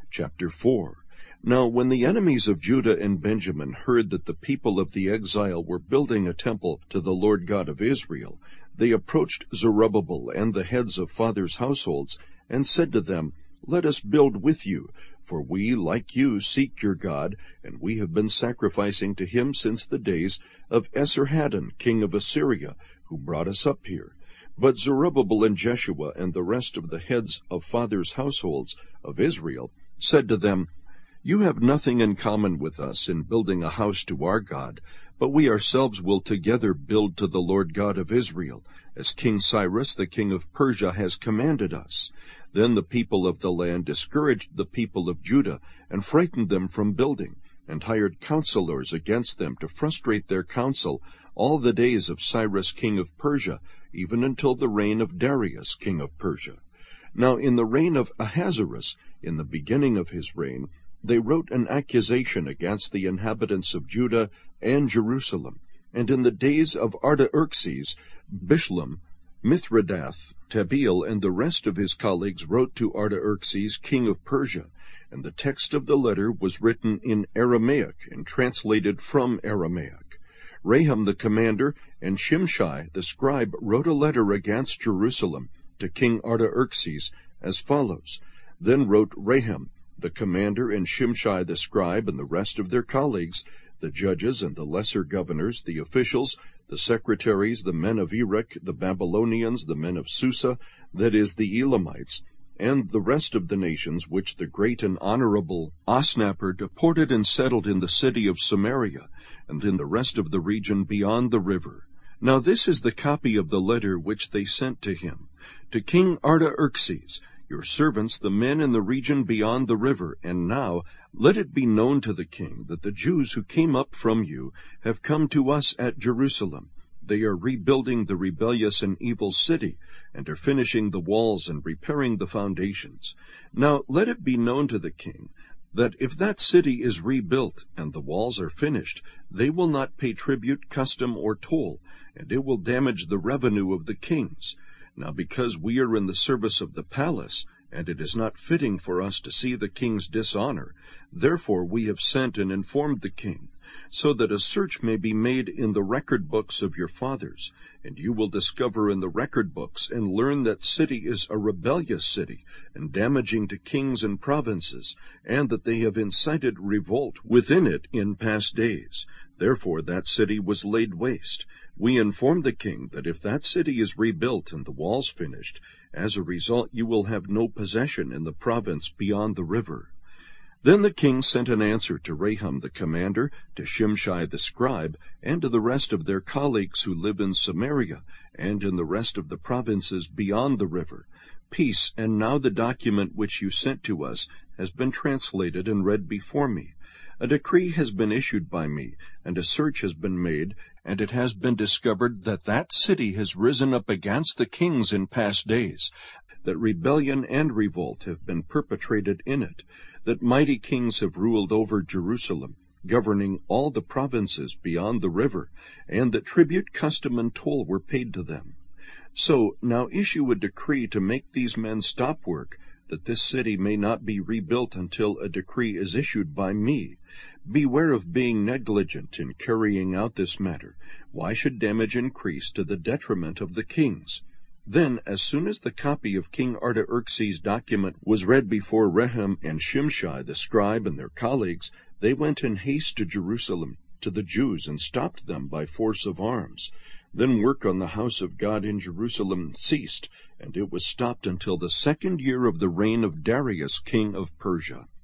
Chapter 4. Now when the enemies of Judah and Benjamin heard that the people of the exile were building a temple to the Lord God of Israel, they approached Zerubbabel and the heads of fathers' households, and said to them, Let us build with you, for we, like you, seek your God, and we have been sacrificing to him since the days of Esarhaddon, king of Assyria, who brought us up here. But Zerubbabel and Jeshua and the rest of the heads of fathers' households of Israel said to them, You have nothing in common with us in building a house to our God, but we ourselves will together build to the Lord God of Israel, as King Cyrus the king of Persia has commanded us. Then the people of the land discouraged the people of Judah, and frightened them from building, and hired counselors against them to frustrate their counsel all the days of Cyrus king of Persia, even until the reign of Darius king of Persia. Now in the reign of Ahasuerus, in the beginning of his reign, they wrote an accusation against the inhabitants of Judah and Jerusalem. And in the days of Artaxerxes, Bishlam, Mithredath, Tabeel, and the rest of his colleagues wrote to Artaxerxes, king of Persia. And the text of the letter was written in Aramaic and translated from Aramaic. Raham the commander and Shimshai the scribe wrote a letter against Jerusalem to King Artaxerxes as follows. Then wrote Raham the commander and Shimshai the scribe and the rest of their colleagues, the judges and the lesser governors, the officials, the secretaries, the men of Erech, the Babylonians, the men of Susa, that is, the Elamites, and the rest of the nations which the great and honorable Osnappar deported and settled in the city of Samaria, and in the rest of the region beyond the river. Now this is the copy of the letter which they sent to him. To King Artaxerxes, your servants, the men in the region beyond the river, and now let it be known to the king that the Jews who came up from you have come to us at Jerusalem. They are rebuilding the rebellious and evil city, and are finishing the walls and repairing the foundations. Now let it be known to the king that if that city is rebuilt and the walls are finished, they will not pay tribute, custom, or toll, and it will damage the revenue of the kings. Now because we are in the service of the palace, and it is not fitting for us to see the king's dishonor, therefore we have sent and informed the king, so that a search may be made in the record books of your fathers, and you will discover in the record books and learn that city is a rebellious city, and damaging to kings and provinces, and that they have incited revolt within it in past days. Therefore that city was laid waste. We inform the king that if that city is rebuilt and the walls finished, as a result you will have no possession in the province beyond the river. Then the king sent an answer to Raham the commander, to Shimshai the scribe, and to the rest of their colleagues who live in Samaria, and in the rest of the provinces beyond the river. Peace, and now the document which you sent to us has been translated and read before me. A decree has been issued by me, and a search has been made, and it has been discovered that that city has risen up against the kings in past days, that rebellion and revolt have been perpetrated in it, that mighty kings have ruled over Jerusalem, governing all the provinces beyond the river, and that tribute, custom, and toll were paid to them. So now issue a decree to make these men stop work, that this city may not be rebuilt until a decree is issued by me. Beware of being negligent in carrying out this matter. Why should damage increase to the detriment of the kings? Then, as soon as the copy of King Artaxerxes' document was read before Raham and Shimshai the scribe and their colleagues, they went in haste to Jerusalem, to the Jews, and stopped them by force of arms. Then work on the house of God in Jerusalem ceased, and it was stopped until the 2nd year of the reign of Darius king of Persia.